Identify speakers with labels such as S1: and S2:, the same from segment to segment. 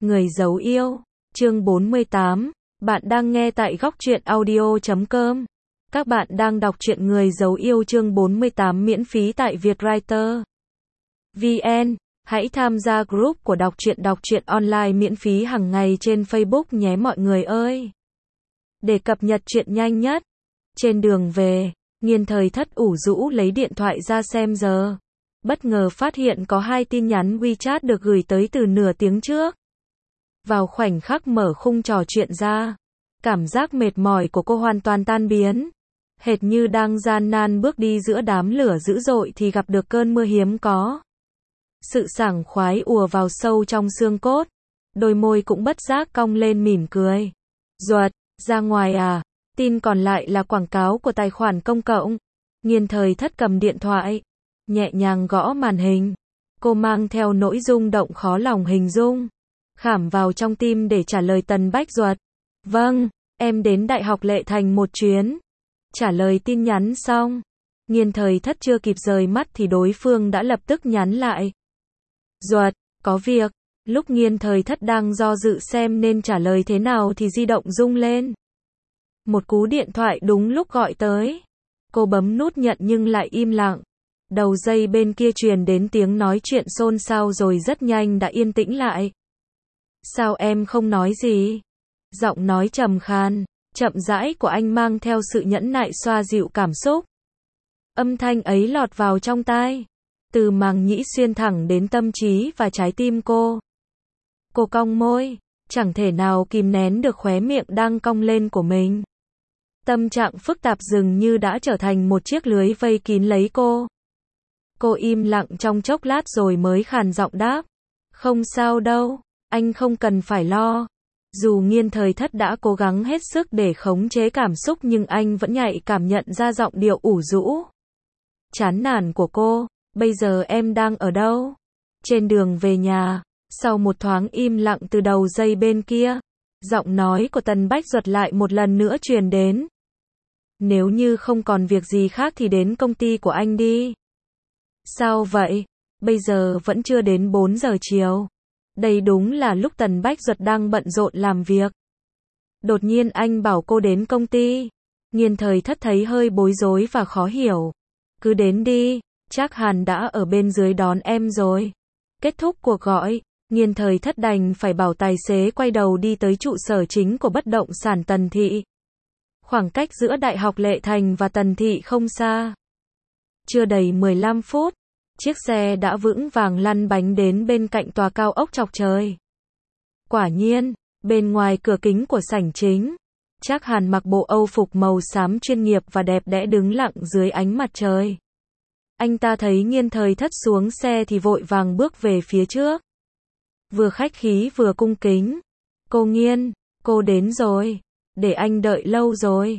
S1: Người giấu yêu, chương 48, bạn đang nghe tại góc truyện audio.com. Các bạn đang đọc truyện Người giấu yêu chương 48 miễn phí tại Vietwriter VN. Hãy tham gia group của đọc truyện online miễn phí hàng ngày trên Facebook nhé mọi người ơi. Để cập nhật truyện nhanh nhất. Trên đường về, Nghiên Thời Thất ủ rũ lấy điện thoại ra xem giờ. Bất ngờ phát hiện có 2 tin nhắn WeChat được gửi tới từ nửa tiếng trước. Vào khoảnh khắc mở khung trò chuyện ra, cảm giác mệt mỏi của cô hoàn toàn tan biến. Hệt như đang gian nan bước đi giữa đám lửa dữ dội thì gặp được cơn mưa hiếm có. Sự sảng khoái ùa vào sâu trong xương cốt. Đôi môi cũng bất giác cong lên mỉm cười. Duật, ra ngoài à? Tin còn lại là quảng cáo của tài khoản công cộng. Nghiên Thời Thất cầm điện thoại, nhẹ nhàng gõ màn hình. Cô mang theo nỗi rung động khó lòng hình dung. Khảm vào trong tim để trả lời Tần Bách Duật. Vâng, em đến Đại học Lệ Thành một chuyến. Trả lời tin nhắn xong, Nghiên Thời Thất chưa kịp rời mắt thì đối phương đã lập tức nhắn lại. Duật, có việc. Lúc Nghiên Thời Thất đang do dự xem nên trả lời thế nào thì di động rung lên. Một cú điện thoại đúng lúc gọi tới. Cô bấm nút nhận nhưng lại im lặng. Đầu dây bên kia truyền đến tiếng nói chuyện xôn xao rồi rất nhanh đã yên tĩnh lại. Sao em không nói gì? Giọng nói trầm khan, chậm rãi của anh mang theo sự nhẫn nại xoa dịu cảm xúc. Âm thanh ấy lọt vào trong tai, từ màng nhĩ xuyên thẳng đến tâm trí và trái tim cô. Cô cong môi, chẳng thể nào kìm nén được khóe miệng đang cong lên của mình. Tâm trạng phức tạp dường như đã trở thành một chiếc lưới vây kín lấy cô. Cô im lặng trong chốc lát rồi mới khàn giọng đáp. Không sao đâu, anh không cần phải lo. Dù Nghiên Thời Thất đã cố gắng hết sức để khống chế cảm xúc nhưng anh vẫn nhạy cảm nhận ra giọng điệu ủ rũ, chán nản của cô. Bây giờ em đang ở đâu? Trên đường về nhà. Sau một thoáng im lặng từ đầu dây bên kia, giọng nói của Tần Bách Duật lại một lần nữa truyền đến. Nếu như không còn việc gì khác thì đến công ty của anh đi. Sao vậy? Bây giờ vẫn chưa đến 4 giờ chiều. Đây đúng là lúc Tần Bách Duật đang bận rộn làm việc. Đột nhiên anh bảo cô đến công ty. Nghiên Thời Thất thấy hơi bối rối và khó hiểu. Cứ đến đi, chắc hẳn đã ở bên dưới đón em rồi. Kết thúc cuộc gọi, Nghiên Thời Thất đành phải bảo tài xế quay đầu đi tới trụ sở chính của bất động sản Tần Thị. Khoảng cách giữa Đại học Lệ Thành và Tần Thị không xa. Chưa đầy 15 phút, chiếc xe đã vững vàng lăn bánh đến bên cạnh tòa cao ốc chọc trời. Quả nhiên, bên ngoài cửa kính của sảnh chính, Trác Hàn mặc bộ Âu phục màu xám chuyên nghiệp và đẹp đẽ đứng lặng dưới ánh mặt trời. Anh ta thấy Nghiên Thời Thất xuống xe thì vội vàng bước về phía trước. Vừa khách khí vừa cung kính. Cô Nghiên, cô đến rồi. Để anh đợi lâu rồi.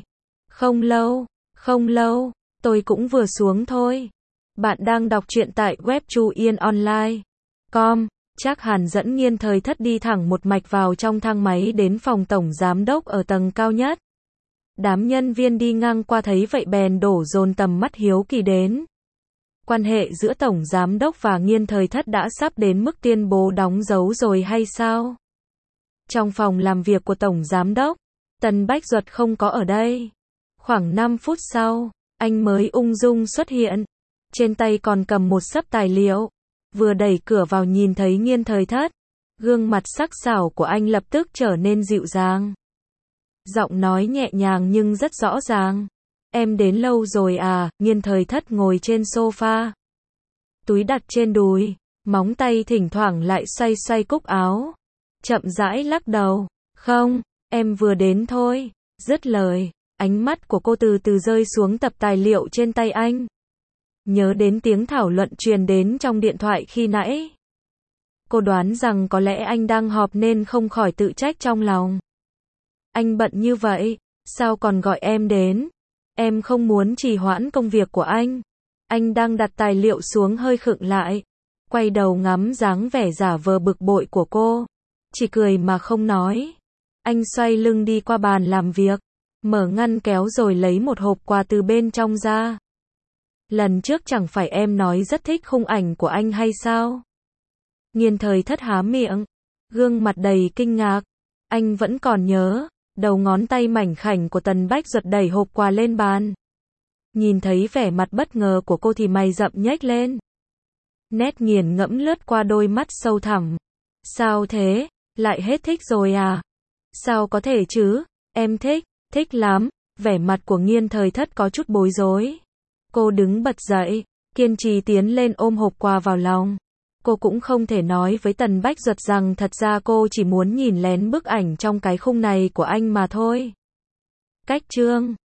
S1: Không lâu, tôi cũng vừa xuống thôi. Bạn đang đọc truyện tại web chuyenonline.com. Trác Hàn dẫn Nghiên Thời Thất đi thẳng một mạch vào trong thang máy đến phòng tổng giám đốc ở tầng cao nhất. Đám nhân viên đi ngang qua thấy vậy bèn đổ dồn tầm mắt hiếu kỳ đến. Quan hệ giữa tổng giám đốc và Nghiên Thời Thất đã sắp đến mức tuyên bố đóng dấu rồi hay sao? Trong phòng làm việc của tổng giám đốc, Tần Bách Duật không có ở đây. Khoảng 5 phút sau, anh mới ung dung xuất hiện. Trên tay còn cầm một xấp tài liệu. Vừa đẩy cửa vào nhìn thấy Nghiên Thời Thất, gương mặt sắc sảo của anh lập tức trở nên dịu dàng. Giọng nói nhẹ nhàng nhưng rất rõ ràng. Em đến lâu rồi à? Nghiên Thời Thất ngồi trên sofa, túi đặt trên đùi, móng tay thỉnh thoảng lại xoay xoay cúc áo. Chậm rãi lắc đầu. Không, em vừa đến thôi. Dứt lời, ánh mắt của cô từ từ rơi xuống tập tài liệu trên tay anh. Nhớ đến tiếng thảo luận truyền đến trong điện thoại khi nãy. Cô đoán rằng có lẽ anh đang họp nên không khỏi tự trách trong lòng. Anh bận như vậy, sao còn gọi em đến? Em không muốn trì hoãn công việc của anh. Anh đang đặt tài liệu xuống hơi khựng lại. Quay đầu ngắm dáng vẻ giả vờ bực bội của cô. Chỉ cười mà không nói. Anh xoay lưng đi qua bàn làm việc. Mở ngăn kéo rồi lấy một hộp quà từ bên trong ra. Lần trước chẳng phải em nói rất thích khung ảnh của anh hay sao? Nghiên Thời Thất há miệng. Gương mặt đầy kinh ngạc. Anh vẫn còn nhớ, đầu ngón tay mảnh khảnh của Tần Bách Duật đẩy hộp quà lên bàn. Nhìn thấy vẻ mặt bất ngờ của cô thì mày rậm nhếch lên. Nét nghiền ngẫm lướt qua đôi mắt sâu thẳm. Sao thế? Lại hết thích rồi à? Sao có thể chứ? Em thích, thích lắm. Vẻ mặt của Nghiên Thời Thất có chút bối rối. Cô đứng bật dậy, kiên trì tiến lên ôm hộp quà vào lòng. Cô cũng không thể nói với Tần Bách Duật rằng thật ra cô chỉ muốn nhìn lén bức ảnh trong cái khung này của anh mà thôi. Cách chương